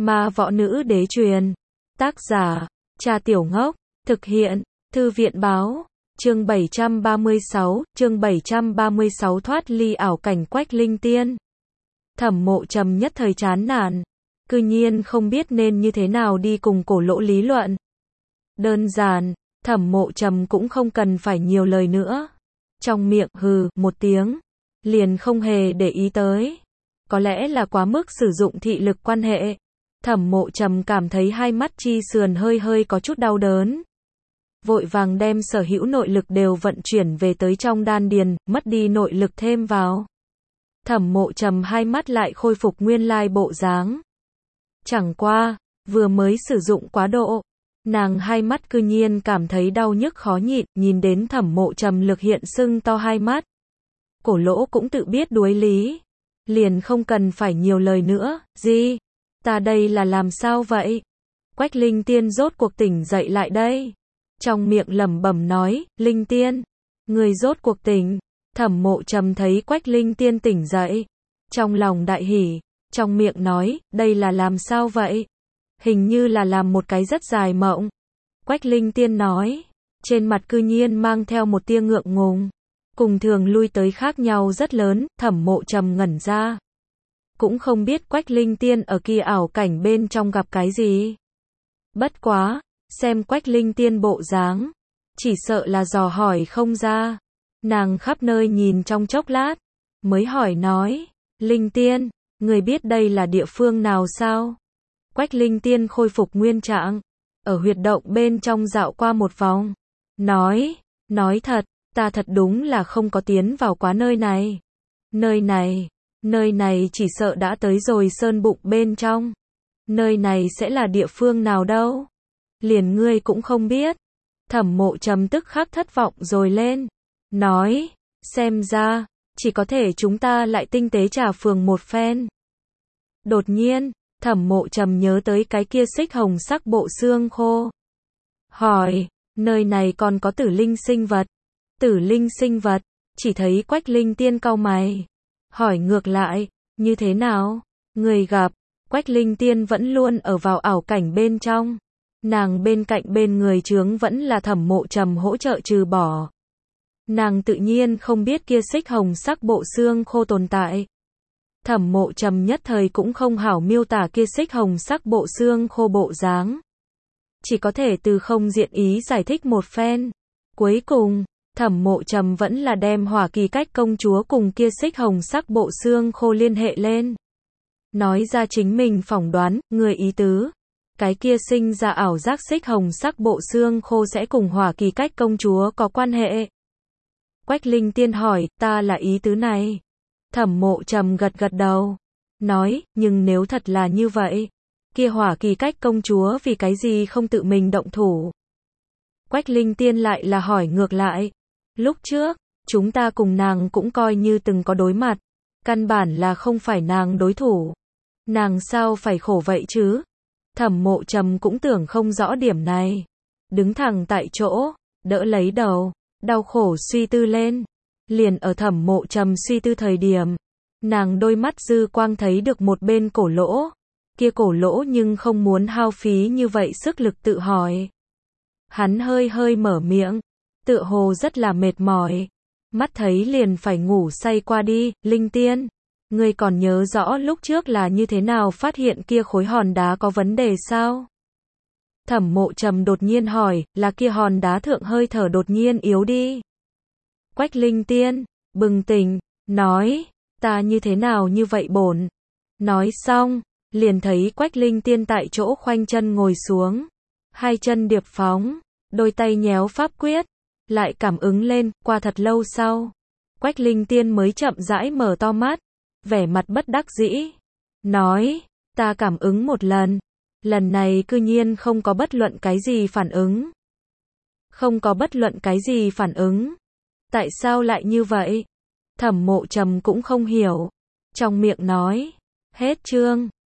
Ma võ nữ đế truyền. Tác giả, Trà Tiểu Ngốc. Thực hiện, Thư viện báo. Chương 736 thoát ly ảo cảnh Quách Linh Tiên. Thẩm Mộ Trầm nhất thời chán nản. Cư nhiên không biết nên như thế nào đi cùng Cổ Lỗ lý luận. Đơn giản, Thẩm Mộ Trầm cũng không cần phải nhiều lời nữa. Trong miệng hừ một tiếng, liền không hề để ý tới. Có lẽ là quá mức sử dụng thị lực quan hệ. Thẩm Mộ Trầm cảm thấy hai mắt chi sườn hơi hơi có chút đau đớn. Vội vàng đem sở hữu nội lực đều vận chuyển về tới trong đan điền, mất đi nội lực thêm vào. Thẩm Mộ Trầm hai mắt lại khôi phục nguyên lai bộ dáng. Chẳng qua, vừa mới sử dụng quá độ, nàng hai mắt cư nhiên cảm thấy đau nhức khó nhịn, nhìn đến Thẩm Mộ Trầm lực hiện sưng to hai mắt. Cổ Lỗ cũng tự biết đuối lý, liền không cần phải nhiều lời nữa. Gì? Ta đây là làm sao vậy? Quách Linh Tiên rốt cuộc tỉnh dậy lại đây. Trong miệng lẩm bẩm nói, Linh Tiên, người rốt cuộc tỉnh. Thẩm Mộ Trầm thấy Quách Linh Tiên tỉnh dậy, trong lòng đại hỉ, trong miệng nói, đây là làm sao vậy? Hình như là làm một cái rất dài mộng. Quách Linh Tiên nói, trên mặt cư nhiên mang theo một tia ngượng ngùng. Cùng thường lui tới khác nhau rất lớn. Thẩm Mộ Trầm ngẩn ra. Cũng không biết Quách Linh Tiên ở kia ảo cảnh bên trong gặp cái gì. Bất quá, xem Quách Linh Tiên bộ dáng, chỉ sợ là dò hỏi không ra. Nàng khắp nơi nhìn trong chốc lát, mới hỏi nói, Linh Tiên, người biết đây là địa phương nào sao? Quách Linh Tiên khôi phục nguyên trạng, ở huyệt động bên trong dạo qua một vòng, nói thật, ta thật đúng là không có tiến vào quá nơi này. Nơi này chỉ sợ đã tới rồi sơn bụng bên trong. Nơi này sẽ là địa phương nào đâu? Liền ngươi cũng không biết. Thẩm Mộ Trầm tức khắc thất vọng rồi lên. Nói, xem ra, chỉ có thể chúng ta lại tinh tế trà phường một phen. Đột nhiên, Thẩm Mộ Trầm nhớ tới cái kia xích hồng sắc bộ xương khô. Hỏi, nơi này còn có tử linh sinh vật? Tử linh sinh vật? Chỉ thấy Quách Linh Tiên cau mày. Hỏi ngược lại, như thế nào? Người gặp, Quách Linh Tiên vẫn luôn ở vào ảo cảnh bên trong. Nàng bên cạnh bên người chướng vẫn là Thẩm Mộ Trầm hỗ trợ trừ bỏ. Nàng tự nhiên không biết kia xích hồng sắc bộ xương khô tồn tại. Thẩm Mộ Trầm nhất thời cũng không hảo miêu tả kia xích hồng sắc bộ xương khô bộ dáng. Chỉ có thể từ không diện ý giải thích một phen. Cuối cùng, Thẩm Mộ Trầm vẫn là đem Hỏa Kỳ Cách công chúa cùng kia xích hồng sắc bộ xương khô liên hệ lên. Nói ra chính mình phỏng đoán, người ý tứ. Cái kia sinh ra ảo giác xích hồng sắc bộ xương khô sẽ cùng Hỏa Kỳ Cách công chúa có quan hệ. Quách Linh Tiên hỏi, ta là ý tứ này. Thẩm Mộ Trầm gật gật đầu. Nói, nhưng nếu thật là như vậy, kia Hỏa Kỳ Cách công chúa vì cái gì không tự mình động thủ? Quách Linh Tiên lại là hỏi ngược lại. Lúc trước, chúng ta cùng nàng cũng coi như từng có đối mặt. Căn bản là không phải nàng đối thủ. Nàng sao phải khổ vậy chứ? Thẩm Mộ Trầm cũng tưởng không rõ điểm này. Đứng thẳng tại chỗ, đỡ lấy đầu, đau khổ suy tư lên. Liền ở Thẩm Mộ Trầm suy tư thời điểm, nàng đôi mắt dư quang thấy được một bên Cổ Lỗ. Kia Cổ Lỗ nhưng không muốn hao phí như vậy sức lực tự hỏi. Hắn hơi hơi mở miệng, tựa hồ rất là mệt mỏi. Mắt thấy liền phải ngủ say qua đi. Linh Tiên, ngươi còn nhớ rõ lúc trước là như thế nào phát hiện kia khối hòn đá có vấn đề sao? Thẩm Mộ Trầm đột nhiên hỏi, là kia hòn đá thượng hơi thở đột nhiên yếu đi. Quách Linh Tiên bừng tỉnh, nói, ta như thế nào như vậy bổn. Nói xong, liền thấy Quách Linh Tiên tại chỗ khoanh chân ngồi xuống, hai chân điệp phóng, đôi tay nhéo pháp quyết, lại cảm ứng lên. Qua thật lâu sau, Quách Linh Tiên mới chậm rãi mở to mắt, vẻ mặt bất đắc dĩ, nói, ta cảm ứng một lần này cư nhiên không có bất luận cái gì phản ứng. Không có bất luận cái gì phản ứng. Tại sao lại như vậy? Thẩm Mộ Trầm cũng không hiểu. Trong miệng nói, hết chương.